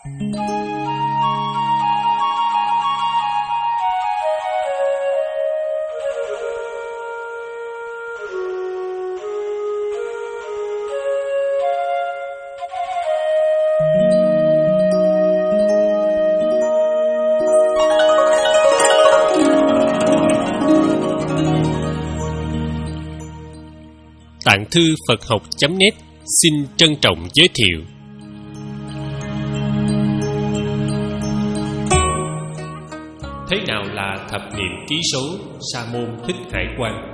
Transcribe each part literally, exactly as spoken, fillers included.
Tạng thư Phật học chấm net xin trân trọng giới thiệu. Thế nào là thập niệm ký số Sa môn Thích Hải Quang?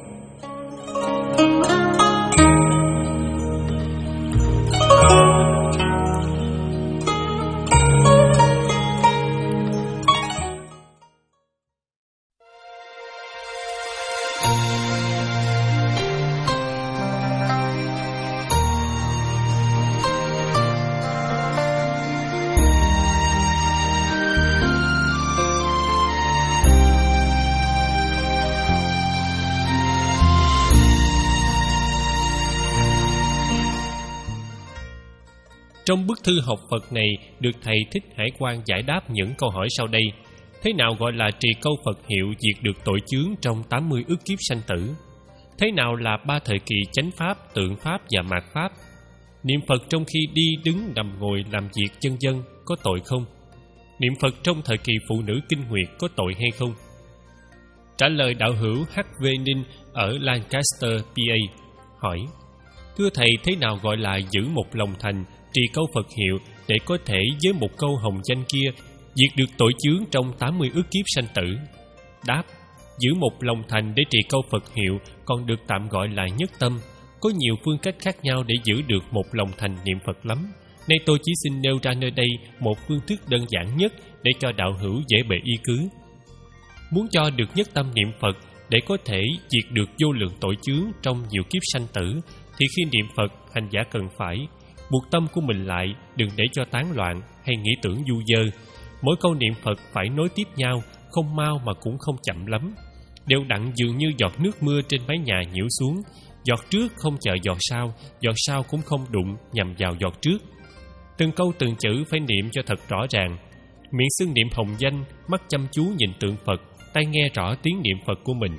Trong bức thư học Phật này được thầy Thích Hải Quang giải đáp những câu hỏi sau đây. Thế nào gọi là trì câu Phật hiệu diệt được tội chướng trong tám mươi ức kiếp sanh tử? Thế nào là ba thời kỳ chánh pháp, tượng pháp và mạt pháp? Niệm Phật trong khi đi, đứng, nằm, ngồi, làm việc chân dân có tội không? Niệm Phật trong thời kỳ phụ nữ kinh nguyệt có tội hay không? Trả lời đạo hữu hát vê Ninh ở Lancaster, pê a hỏi: Thưa thầy, thế nào gọi là giữ một lòng thành, trì câu Phật hiệu để có thể với một câu hồng danh kia diệt được tội chướng trong tám mươi ức kiếp sanh tử? Đáp: giữ một lòng thành để trì câu Phật hiệu còn được tạm gọi là nhất tâm. Có nhiều phương cách khác nhau để giữ được một lòng thành niệm Phật lắm. Nay tôi chỉ xin nêu ra nơi đây một phương thức đơn giản nhất để cho đạo hữu dễ bề y cứ. Muốn cho được nhất tâm niệm Phật để có thể diệt được vô lượng tội chướng trong nhiều kiếp sanh tử, thì khi niệm Phật, hành giả cần phải buộc tâm của mình lại, đừng để cho tán loạn hay nghĩ tưởng du dơ. Mỗi câu niệm Phật phải nối tiếp nhau, không mau mà cũng không chậm lắm, đều đặn dường như giọt nước mưa trên mái nhà nhiễu xuống. Giọt trước không chờ giọt sau, giọt sau cũng không đụng nhằm vào giọt trước. Từng câu từng chữ phải niệm cho thật rõ ràng. Miệng xưng niệm hồng danh, mắt chăm chú nhìn tượng Phật, tai nghe rõ tiếng niệm Phật của mình.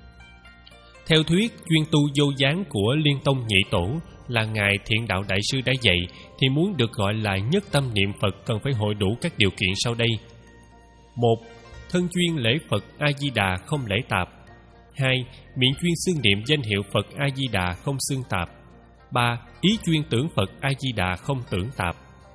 Theo thuyết chuyên tu vô gián của Liên Tông Nhị Tổ là Ngài Thiện Đạo Đại Sư đã dạy, thì muốn được gọi là nhất tâm niệm Phật cần phải hội đủ các điều kiện sau đây. Một. Thân chuyên lễ Phật A-di-đà không lễ tạp. Hai. Miệng chuyên xưng niệm danh hiệu Phật A-di-đà không xưng tạp. Ba. Ý chuyên tưởng Phật A-di-đà không tưởng tạp.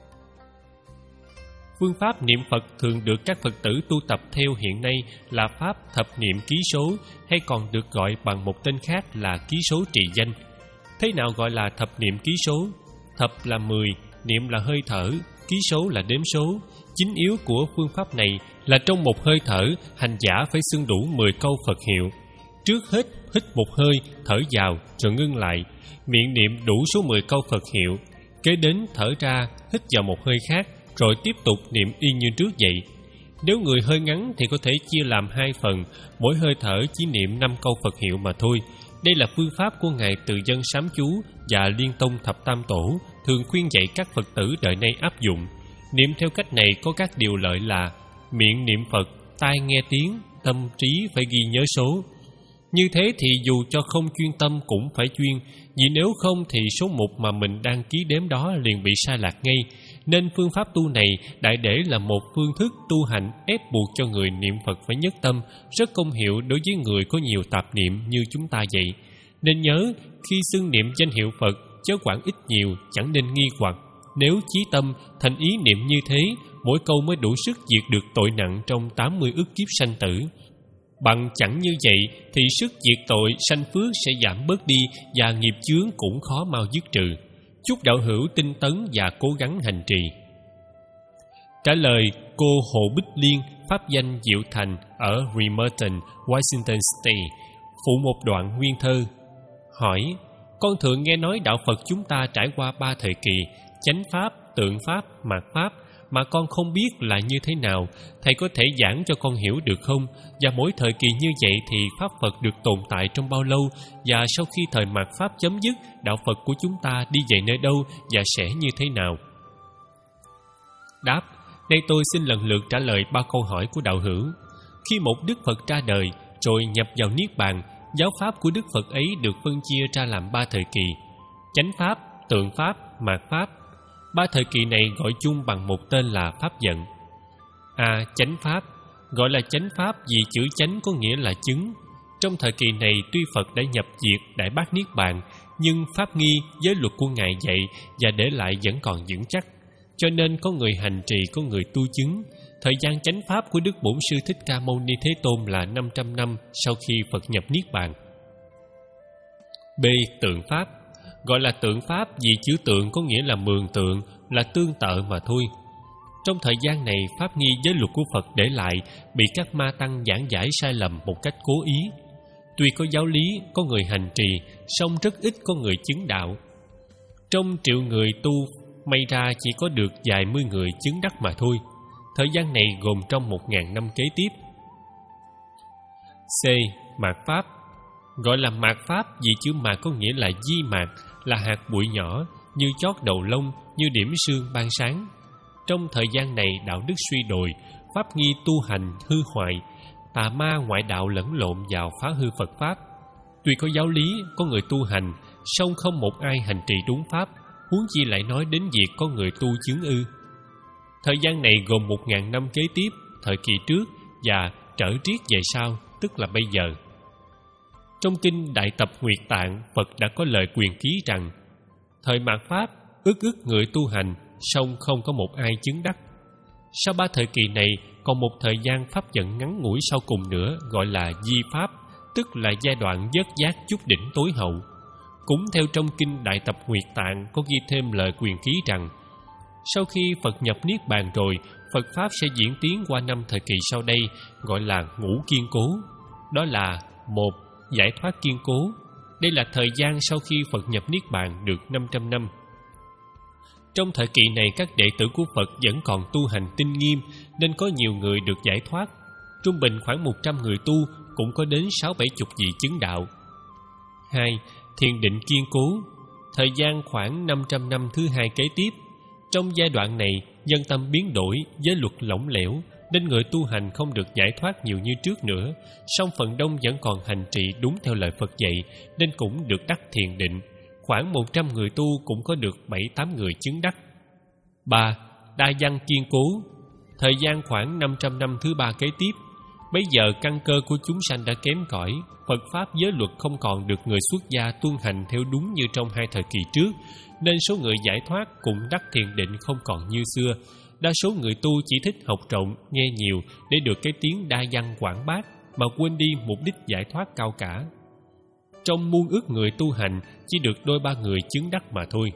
Phương pháp niệm Phật thường được các Phật tử tu tập theo hiện nay là pháp thập niệm ký số, hay còn được gọi bằng một tên khác là ký số trì danh. Thế nào gọi là thập niệm ký số? Thập là mười, niệm là hơi thở, ký số là đếm số. Chính yếu của phương pháp này là trong một hơi thở, hành giả phải xưng đủ mười câu Phật hiệu. Trước hết hít một hơi, thở vào rồi ngưng lại, miệng niệm đủ số mười câu Phật hiệu. Kế đến thở ra, hít vào một hơi khác, rồi tiếp tục niệm y như trước vậy. Nếu người hơi ngắn thì có thể chia làm hai phần, mỗi hơi thở chỉ niệm năm câu Phật hiệu mà thôi. Đây là phương pháp của Ngài Từ Dân Sám Chú và Liên Tông Thập Tam Tổ thường khuyên dạy các Phật tử đời nay áp dụng. Niệm theo cách này có các điều lợi là: miệng niệm Phật, tai nghe tiếng, tâm trí phải ghi nhớ số. Như thế thì dù cho không chuyên tâm cũng phải chuyên, vì nếu không thì số mục mà mình đang ký đếm đó liền bị sai lạc ngay. Nên phương pháp tu này đại để là một phương thức tu hành ép buộc cho người niệm Phật phải nhất tâm, rất công hiệu đối với người có nhiều tạp niệm như chúng ta vậy. Nên nhớ, khi xưng niệm danh hiệu Phật, chớ quản ít nhiều, chẳng nên nghi hoặc. Nếu chí tâm, thành ý niệm như thế, mỗi câu mới đủ sức diệt được tội nặng trong tám mươi ức kiếp sanh tử. Bằng chẳng như vậy thì sức diệt tội sanh phước sẽ giảm bớt đi và nghiệp chướng cũng khó mau dứt trừ. Chúc đạo hữu tinh tấn và cố gắng hành trì. Trả lời cô Hồ Bích Liên, pháp danh Diệu Thành ở Bremerton, Washington State, phụ một đoạn nguyên thơ. Hỏi: con thường nghe nói đạo Phật chúng ta trải qua ba thời kỳ, chánh pháp, tượng pháp, mạt pháp, mà con không biết là như thế nào. Thầy có thể giảng cho con hiểu được không? Và mỗi thời kỳ như vậy thì pháp Phật được tồn tại trong bao lâu? Và sau khi thời mạt pháp chấm dứt, đạo Phật của chúng ta đi về nơi đâu và sẽ như thế nào? Đáp: Đây tôi xin lần lượt trả lời ba câu hỏi của đạo hữu. Khi một Đức Phật ra đời rồi nhập vào Niết Bàn, giáo pháp của Đức Phật ấy được phân chia ra làm ba thời kỳ: chánh pháp, tượng pháp, mạt pháp. Ba thời kỳ này gọi chung bằng một tên là pháp vận. A. Chánh pháp. Gọi là chánh pháp vì chữ chánh có nghĩa là chứng. Trong thời kỳ này tuy Phật đã nhập diệt Đại Bát Niết Bàn, nhưng pháp nghi, giới luật của Ngài dạy và để lại vẫn còn vững chắc. Cho nên có người hành trì, có người tu chứng. Thời gian chánh pháp của Đức Bổn Sư Thích Ca Mâu Ni Thế Tôn là năm trăm năm sau khi Phật nhập Niết Bàn. B. Tượng pháp. Gọi là tượng pháp vì chữ tượng có nghĩa là mường tượng, là tương tự mà thôi. Trong thời gian này, pháp nghi giới luật của Phật để lại bị các ma tăng giảng giải sai lầm một cách cố ý. Tuy có giáo lý, có người hành trì, song rất ít có người chứng đạo. Trong triệu người tu, may ra chỉ có được vài mươi người chứng đắc mà thôi. Thời gian này gồm trong một ngàn năm kế tiếp. C. Mạt pháp. Gọi là mạt pháp vì chữ mạt có nghĩa là di mạt, là hạt bụi nhỏ, như chót đầu lông, như điểm sương ban sáng. Trong thời gian này đạo đức suy đồi, pháp nghi tu hành hư hoại, tà ma ngoại đạo lẫn lộn vào phá hư Phật pháp. Tuy có giáo lý, có người tu hành, song không một ai hành trì đúng pháp, huống chi lại nói đến việc có người tu chứng ư. Thời gian này gồm một ngàn năm kế tiếp, thời kỳ trước và trở triết về sau, tức là bây giờ. Trong kinh Đại Tập Nguyệt Tạng, Phật đã có lời quyền ký rằng: thời mạt pháp, ức ức người tu hành, song không có một ai chứng đắc. Sau ba thời kỳ này, còn một thời gian pháp vận ngắn ngủi sau cùng nữa, gọi là di pháp, tức là giai đoạn vớt giác chút đỉnh tối hậu. Cũng theo trong kinh Đại Tập Nguyệt Tạng có ghi thêm lời quyền ký rằng: sau khi Phật nhập Niết Bàn rồi, Phật pháp sẽ diễn tiến qua năm thời kỳ sau đây, gọi là ngũ kiên cố. Đó là: một. Giải thoát kiên cố. Đây là thời gian sau khi Phật nhập Niết Bàn được năm trăm năm. Trong thời kỳ này, các đệ tử của Phật vẫn còn tu hành tinh nghiêm, nên có nhiều người được giải thoát. Trung bình khoảng một trăm người tu, cũng có đến sáu bảy chục vị chứng đạo. Hai. Thiền định kiên cố. Thời gian khoảng năm trăm năm thứ hai kế tiếp. Trong giai đoạn này, nhân tâm biến đổi, giới luật lỏng lẻo, nên người tu hành không được giải thoát nhiều như trước nữa. Song phần đông vẫn còn hành trì đúng theo lời Phật dạy, nên cũng được đắc thiền định. Khoảng một trăm người tu cũng có được bảy tám người chứng đắc. Ba. Đa văn kiên cố. Thời gian khoảng năm trăm năm thứ ba kế tiếp. Bây giờ căn cơ của chúng sanh đã kém cỏi, Phật pháp giới luật không còn được người xuất gia tuân hành theo đúng như trong hai thời kỳ trước, nên số người giải thoát cũng đắc thiền định không còn như xưa. Đa số người tu chỉ thích học rộng, nghe nhiều để được cái tiếng đa văn quảng bác, mà quên đi mục đích giải thoát cao cả. Trong muôn ước người tu hành, chỉ được đôi ba người chứng đắc mà thôi.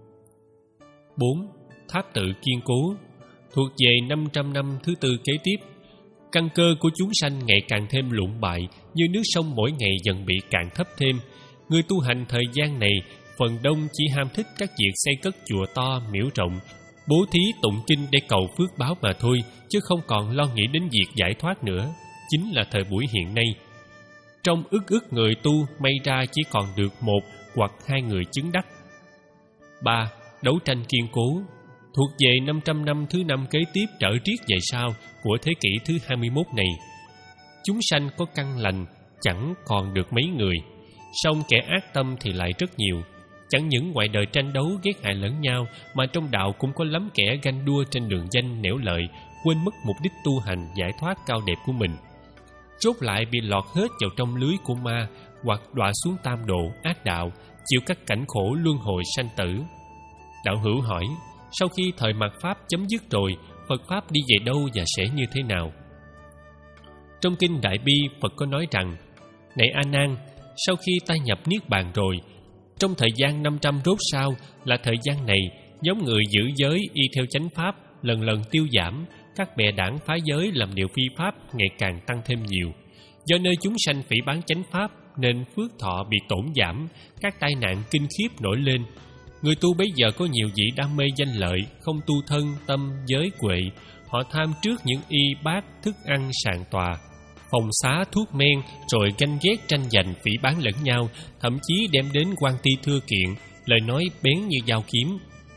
Bốn. Tháp tự kiên cố. Thuộc về năm trăm năm thứ tư kế tiếp. Căn cơ của chúng sanh ngày càng thêm lụn bại, như nước sông mỗi ngày dần bị cạn thấp thêm. Người tu hành thời gian này, phần đông chỉ ham thích các việc xây cất chùa to, miễu rộng, bố thí tụng kinh để cầu phước báo mà thôi, chứ không còn lo nghĩ đến việc giải thoát nữa. Chính là thời buổi hiện nay. Trong ức ức người tu, may ra chỉ còn được một hoặc hai người chứng đắc. Ba. Đấu tranh kiên cố. Thuộc về năm trăm năm thứ năm kế tiếp trở triết về sau của thế kỷ thứ hai mươi mốt này. Chúng sanh có căn lành chẳng còn được mấy người, song kẻ ác tâm thì lại rất nhiều. Chẳng những ngoài đời tranh đấu ghét hại lẫn nhau, mà trong đạo cũng có lắm kẻ ganh đua trên đường danh nẻo lợi, quên mất mục đích tu hành giải thoát cao đẹp của mình. Chốt lại bị lọt hết vào trong lưới của ma, hoặc đọa xuống tam độ ác đạo, chịu các cảnh khổ luân hồi sanh tử. Đạo hữu hỏi: sau khi thời mạt pháp chấm dứt rồi, Phật pháp đi về đâu và sẽ như thế nào? Trong kinh Đại Bi, Phật có nói rằng: này A Nan, sau khi ta nhập Niết Bàn rồi, trong thời gian năm trăm rốt sau là thời gian này, nhóm người giữ giới y theo chánh pháp lần lần tiêu giảm, các bè đảng phá giới làm điều phi pháp ngày càng tăng thêm nhiều. Do nơi chúng sanh phỉ báng chánh pháp nên phước thọ bị tổn giảm, các tai nạn kinh khiếp nổi lên. Người tu bây giờ có nhiều vị đam mê danh lợi, không tu thân tâm giới huệ. Họ tham trước những y bát thức ăn sàn tòa, phòng xá thuốc men, rồi ganh ghét tranh giành phỉ báng lẫn nhau, thậm chí đem đến quan ti thưa kiện, lời nói bén như dao kiếm.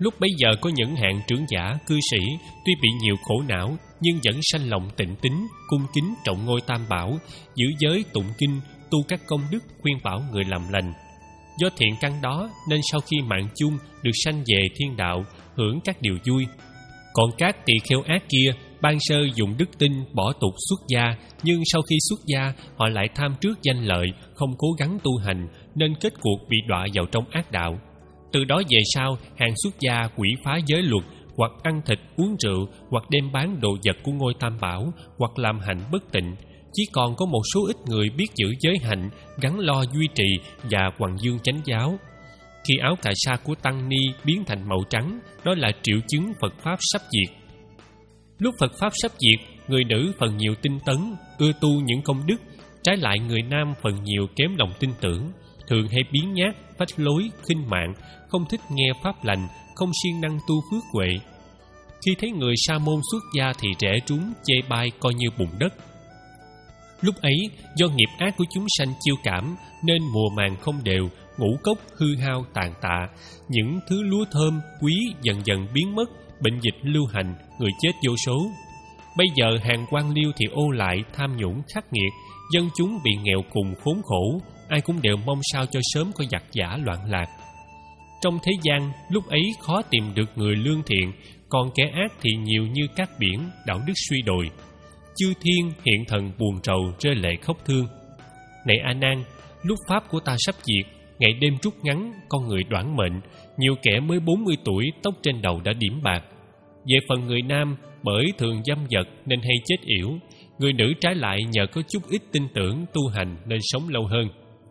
Lúc bấy giờ có những hạng trưởng giả, cư sĩ tuy bị nhiều khổ não nhưng vẫn sanh lòng tịnh tín, cung kính trọng ngôi Tam Bảo, giữ giới tụng kinh, tu các công đức, khuyên bảo người làm lành. Do thiện căn đó nên sau khi mạng chung được sanh về thiên đạo, hưởng các điều vui. Còn các tỳ kheo ác kia, ban sơ dùng đức tin bỏ tục xuất gia, nhưng sau khi xuất gia họ lại tham trước danh lợi, không cố gắng tu hành, nên kết cuộc bị đọa vào trong ác đạo. Từ đó về sau, hàng xuất gia quỷ phá giới luật, hoặc ăn thịt uống rượu, hoặc đem bán đồ vật của ngôi Tam Bảo, hoặc làm hạnh bất tịnh. Chỉ còn có một số ít người biết giữ giới hạnh, gắn lo duy trì và hoằng dương chánh giáo. Khi áo cà sa của tăng ni biến thành màu trắng, đó là triệu chứng Phật Pháp sắp diệt. Lúc Phật Pháp sắp diệt, người nữ phần nhiều tinh tấn, ưa tu những công đức, trái lại người nam phần nhiều kém lòng tin tưởng, thường hay biếng nhác, phách lối, khinh mạng, không thích nghe pháp lành, không siêng năng tu phước huệ. Khi thấy người sa môn xuất gia thì rẽ trúng, chê bai coi như bùn đất. Lúc ấy, do nghiệp ác của chúng sanh chiêu cảm nên mùa màng không đều, ngũ cốc hư hao tàn tạ, những thứ lúa thơm quý dần dần biến mất, bệnh dịch lưu hành, người chết vô số. Bây giờ hàng quan liêu thì ô lại, tham nhũng khắc nghiệt, dân chúng bị nghèo cùng khốn khổ, ai cũng đều mong sao cho sớm có giặc giả loạn lạc. Trong thế gian, lúc ấy khó tìm được người lương thiện, còn kẻ ác thì nhiều như cát biển, đạo đức suy đồi. Chư thiên hiện thần buồn rầu rơi lệ khóc thương. Này A Nan, lúc pháp của ta sắp diệt, ngày đêm rút ngắn, con người đoản mệnh, nhiều kẻ mới bốn mươi tuổi tóc trên đầu đã điểm bạc. Về phần người nam, bởi thường dâm vật nên hay chết yểu, người nữ trái lại nhờ có chút ít tin tưởng tu hành nên sống lâu hơn.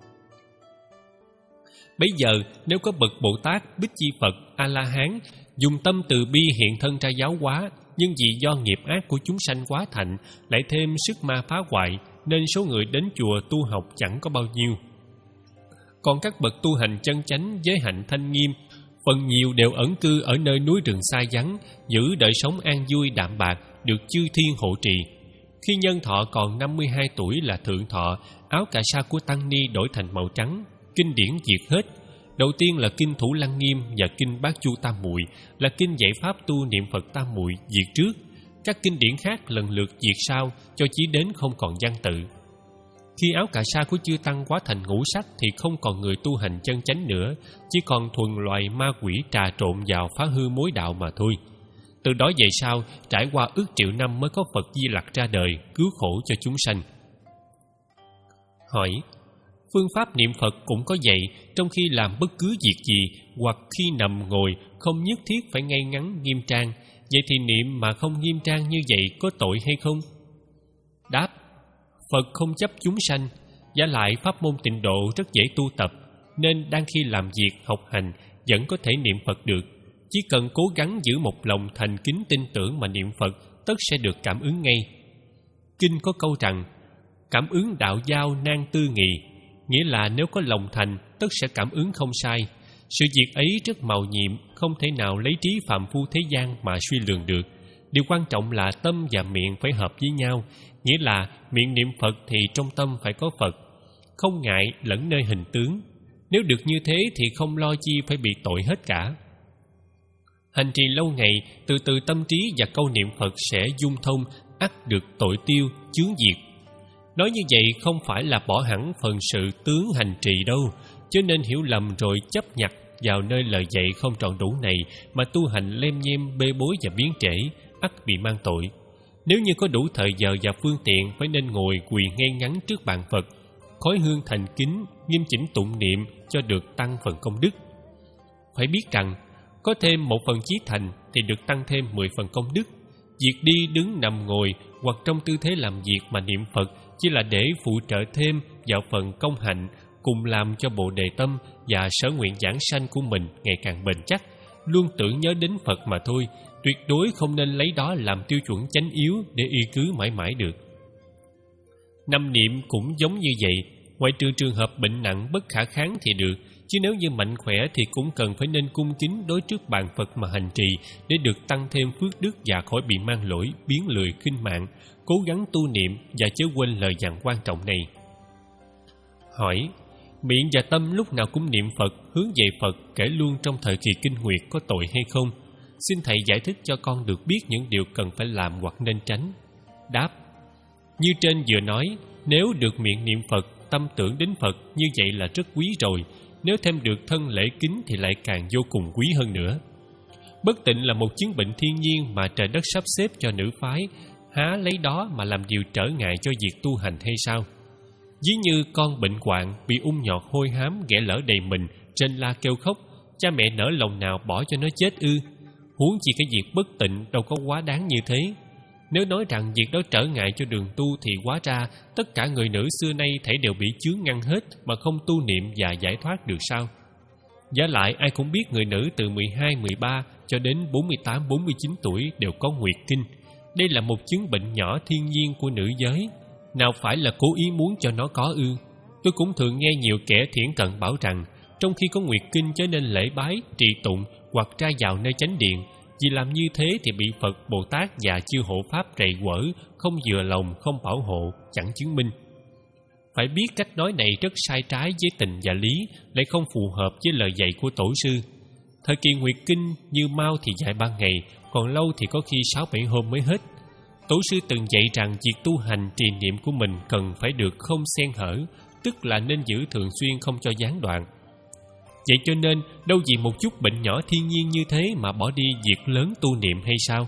Bấy giờ nếu có bậc Bồ Tát, Bích Chi Phật, A La Hán dùng tâm từ bi hiện thân ra giáo hóa, nhưng vì do nghiệp ác của chúng sanh quá thạnh, lại thêm sức ma phá hoại, nên số người đến chùa tu học chẳng có bao nhiêu. Còn các bậc tu hành chân chánh, giới hạnh thanh nghiêm, phần nhiều đều ẩn cư ở nơi núi rừng xa vắng, giữ đời sống an vui đạm bạc, được chư thiên hộ trì. Khi nhân thọ còn năm mươi hai tuổi là thượng thọ, áo cà sa của tăng ni đổi thành màu trắng, kinh điển diệt hết. Đầu tiên là kinh Thủ Lăng Nghiêm và kinh Bát Chu Tam Muội, là kinh dạy pháp tu niệm Phật Tam Muội diệt trước. Các kinh điển khác lần lượt diệt sau, cho chí đến không còn văn tự. Khi áo cà sa của chư tăng quá thành ngũ sắc thì không còn người tu hành chân chánh nữa, chỉ còn thuần loài ma quỷ trà trộn vào phá hư mối đạo mà thôi. Từ đó về sau, trải qua ước triệu năm mới có Phật Di Lặc ra đời, cứu khổ cho chúng sanh. Hỏi: phương pháp niệm Phật cũng có vậy, trong khi làm bất cứ việc gì hoặc khi nằm ngồi không nhất thiết phải ngay ngắn nghiêm trang, vậy thì niệm mà không nghiêm trang như vậy có tội hay không? Đáp: Phật không chấp chúng sanh, giả lại pháp môn tịnh độ rất dễ tu tập, nên đang khi làm việc học hành vẫn có thể niệm Phật được. Chỉ cần cố gắng giữ một lòng thành kính tin tưởng mà niệm Phật, tất sẽ được cảm ứng ngay. Kinh có câu rằng: cảm ứng đạo giao nan tư nghị, nghĩa là nếu có lòng thành, tất sẽ cảm ứng không sai. Sự việc ấy rất màu nhiệm, không thể nào lấy trí phàm phu thế gian mà suy lường được. Điều quan trọng là tâm và miệng phải hợp với nhau, nghĩa là miệng niệm Phật thì trong tâm phải có Phật, không ngại lẫn nơi hình tướng. Nếu được như thế thì không lo chi phải bị tội hết cả. Hành trì lâu ngày, từ từ tâm trí và câu niệm Phật sẽ dung thông, ắt được tội tiêu, chướng diệt. Nói như vậy không phải là bỏ hẳn phần sự tướng hành trì đâu, cho nên hiểu lầm rồi chấp nhặt vào nơi lời dạy không trọn đủ này mà tu hành lem nhem bê bối và biến trễ, ắt bị mang tội. Nếu như có đủ thời giờ và phương tiện, phải nên ngồi quỳ ngay ngắn trước bàn Phật, khói hương thành kính, nghiêm chỉnh tụng niệm cho được tăng phần công đức. Phải biết rằng có thêm một phần chí thành thì được tăng thêm mười phần công đức. Việc đi đứng nằm ngồi hoặc trong tư thế làm việc mà niệm Phật chỉ là để phụ trợ thêm vào phần công hạnh, cùng làm cho bộ đề tâm và sở nguyện giảng sanh của mình ngày càng bền chắc, luôn tưởng nhớ đến Phật mà thôi. Tuyệt đối không nên lấy đó làm tiêu chuẩn chánh yếu để y cứ mãi mãi được. Năm niệm cũng giống như vậy, ngoại trừ trường hợp bệnh nặng bất khả kháng thì được, chứ nếu như mạnh khỏe thì cũng cần phải nên cung kính đối trước bàn Phật mà hành trì để được tăng thêm phước đức và khỏi bị mang lỗi, biến lười, khinh mạng, cố gắng tu niệm và chớ quên lời dặn quan trọng này. Hỏi: Miệng và tâm lúc nào cũng niệm Phật, hướng về Phật, kể luôn trong thời kỳ kinh nguyệt có tội hay không? Xin thầy giải thích cho con được biết những điều cần phải làm hoặc nên tránh. Đáp: như trên vừa nói, nếu được miệng niệm Phật, tâm tưởng đến Phật, như vậy là rất quý rồi. Nếu thêm được thân lễ kính thì lại càng vô cùng quý hơn nữa. Bất tịnh là một chứng bệnh thiên nhiên mà trời đất sắp xếp cho nữ phái, há lấy đó mà làm điều trở ngại cho việc tu hành hay sao? Ví như con bệnh hoạn, bị ung nhọt hôi hám, ghẻ lở đầy mình, trên la kêu khóc, cha mẹ nỡ lòng nào bỏ cho nó chết ư? Huống chi cái việc bất tịnh đâu có quá đáng như thế. Nếu nói rằng việc đó trở ngại cho đường tu thì hóa ra tất cả người nữ xưa nay thảy đều bị chướng ngăn hết mà không tu niệm và giải thoát được sao? Giả lại ai cũng biết người nữ từ mười hai, mười ba cho đến bốn mươi tám, bốn mươi chín tuổi đều có nguyệt kinh. Đây là một chứng bệnh nhỏ thiên nhiên của nữ giới, nào phải là cố ý muốn cho nó có ư? Tôi cũng thường nghe nhiều kẻ thiển cận bảo rằng trong khi có nguyệt kinh cho nên lễ bái, trì tụng hoặc ra vào nơi chánh điện, vì làm như thế thì bị Phật, Bồ Tát và chư hộ Pháp rầy quở, không vừa lòng, không bảo hộ, chẳng chứng minh. Phải biết cách nói này rất sai trái với tình và lý, lại không phù hợp với lời dạy của Tổ sư. Thời kỳ nguyệt kinh như mau thì dài ba ngày, còn lâu thì có khi sáu bảy hôm mới hết. Tổ sư từng dạy rằng việc tu hành trì niệm của mình cần phải được không xen hở, tức là nên giữ thường xuyên không cho gián đoạn. Vậy cho nên đâu vì một chút bệnh nhỏ thiên nhiên như thế mà bỏ đi việc lớn tu niệm hay sao?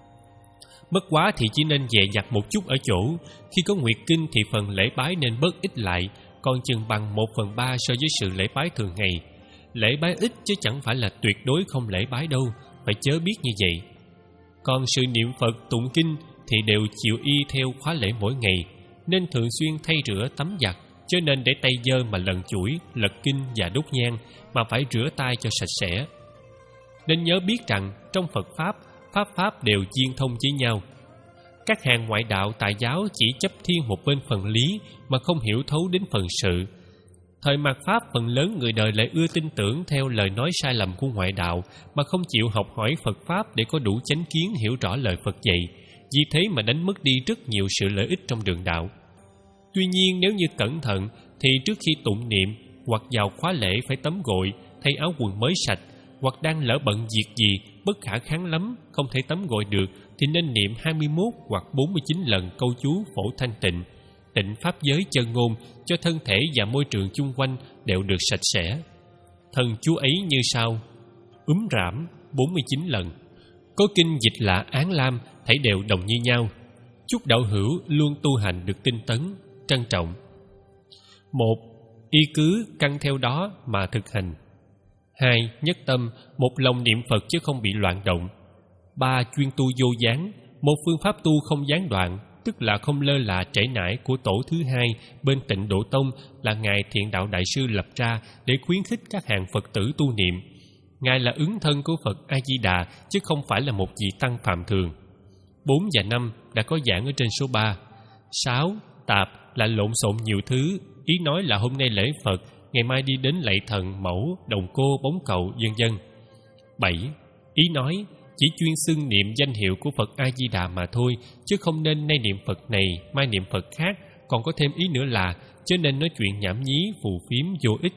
Bất quá thì chỉ nên dè dặt một chút ở chỗ, khi có nguyệt kinh thì phần lễ bái nên bớt ít lại, còn chừng bằng một phần ba so với sự lễ bái thường ngày. Lễ bái ít chứ chẳng phải là tuyệt đối không lễ bái đâu, phải chớ biết như vậy. Còn sự niệm Phật tụng kinh thì đều chịu y theo khóa lễ mỗi ngày, nên thường xuyên thay rửa tắm giặt, cho nên để tay dơ mà lần chuỗi, lật kinh và đốt nhang, mà phải rửa tay cho sạch sẽ. Nên nhớ biết rằng trong Phật Pháp, Pháp Pháp đều chiên thông với nhau. Các hàng ngoại đạo tại giáo chỉ chấp thiên một bên phần lý mà không hiểu thấu đến phần sự. Thời mạt Pháp phần lớn người đời lại ưa tin tưởng theo lời nói sai lầm của ngoại đạo mà không chịu học hỏi Phật Pháp để có đủ chánh kiến hiểu rõ lời Phật dạy, vì thế mà đánh mất đi rất nhiều sự lợi ích trong đường đạo. Tuy nhiên nếu như cẩn thận thì trước khi tụng niệm hoặc vào khóa lễ phải tắm gội, thay áo quần mới sạch, hoặc đang lỡ bận việc gì bất khả kháng lắm không thể tắm gội được thì nên niệm hai mươi mốt hoặc bốn mươi chín lần câu chú phổ thanh tịnh, tịnh pháp giới chân ngôn cho thân thể và môi trường chung quanh đều được sạch sẽ. Thần chú ấy như sau: úm rảm bốn mươi chín lần. Có kinh dịch là Án Lam, thảy đều đồng như nhau. Chúc đạo hữu luôn tu hành được tinh tấn, trân trọng. Một, y cứ căn theo đó mà thực hành. Hai, nhất tâm, một lòng niệm Phật chứ không bị loạn động. Ba, chuyên tu vô gián, một phương pháp tu không gián đoạn, tức là không lơ là trễ nải của tổ thứ hai bên Tịnh Độ Tông là Ngài Thiện Đạo Đại Sư lập ra để khuyến khích các hàng Phật tử tu niệm. Ngài là ứng thân của Phật A-di-đà chứ không phải là một vị tăng phàm thường. Bốn và năm đã có giảng ở trên số ba. Sáu, tạp là lộn xộn nhiều thứ, ý nói là hôm nay lễ Phật, ngày mai đi đến lạy thần, mẫu, đồng cô, bóng cầu, vân vân. Bảy, ý nói chỉ chuyên xưng niệm danh hiệu của Phật A-di-đà mà thôi, chứ không nên nay niệm Phật này, mai niệm Phật khác, còn có thêm ý nữa là chớ nên nói chuyện nhảm nhí, phù phiếm vô ích.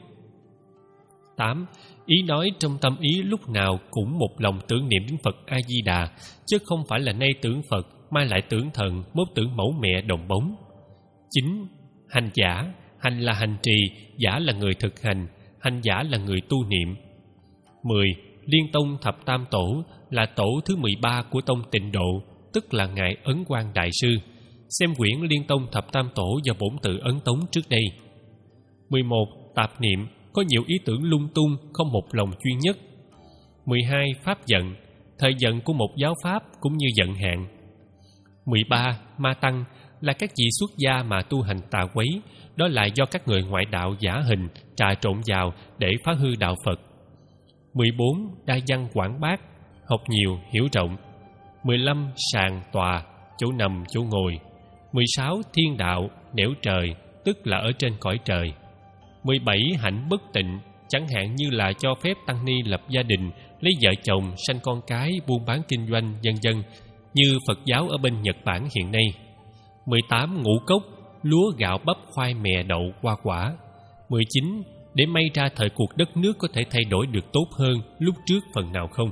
Tám, ý nói trong tâm ý lúc nào cũng một lòng tưởng niệm đến Phật A-di-đà, chứ không phải là nay tưởng Phật, mai lại tưởng thần, mốt tưởng mẫu mẹ đồng bóng. Chín, hành giả. Hành là hành trì, giả là người thực hành, hành giả là người tu niệm. Mười, Liên Tông Thập Tam Tổ là tổ thứ mười ba của Tông Tịnh Độ, tức là Ngài Ấn Quang Đại Sư. Xem quyển Liên Tông Thập Tam Tổ do bổn tự Ấn Tống trước đây. Mười một, Tạp niệm, có nhiều ý tưởng lung tung, không một lòng chuyên nhất. Mười hai, Pháp giận, thời giận của một giáo pháp cũng như giận hạn. Mười ba, Ma Tăng là các vị xuất gia mà tu hành tà quấy, đó là do các người ngoại đạo giả hình trà trộn vào để phá hư đạo Phật. Mười bốn, Đa văn quảng bác, học nhiều, hiểu rộng. Mười lăm, Sàng tòa, chỗ nằm, chỗ ngồi. Mười sáu, Thiên đạo, nẻo trời, tức là ở trên cõi trời. Mười bảy, Hạnh bất tịnh, chẳng hạn như là cho phép tăng ni lập gia đình, lấy vợ chồng, sanh con cái, buôn bán kinh doanh, vân vân, như Phật giáo ở bên Nhật Bản hiện nay. Mười tám, Ngũ cốc, lúa, gạo, bắp, khoai, mè, đậu, hoa quả. mười chín. Để may ra thời cuộc đất nước có thể thay đổi được tốt hơn lúc trước phần nào không?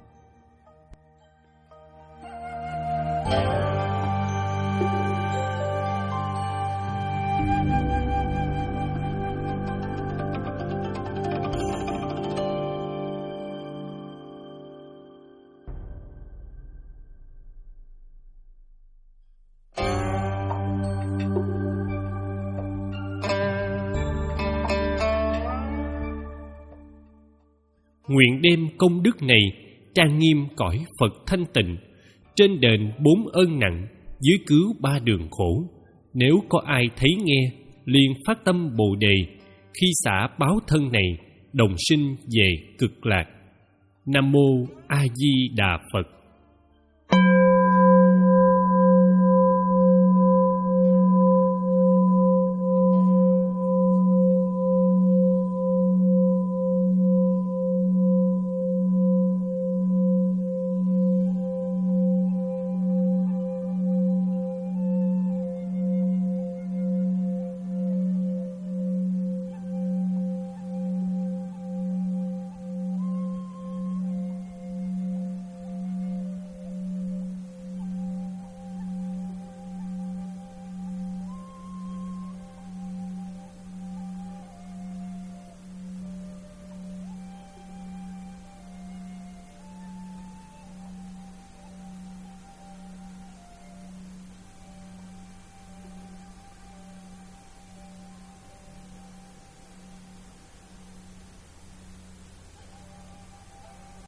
Nguyện đem công đức này trang nghiêm cõi Phật thanh tịnh, trên đền bốn ơn nặng, dưới cứu ba đường khổ. Nếu có ai thấy nghe, liền phát tâm Bồ Đề, khi xả báo thân này, đồng sinh về cực lạc. Nam mô A Di Đà Phật.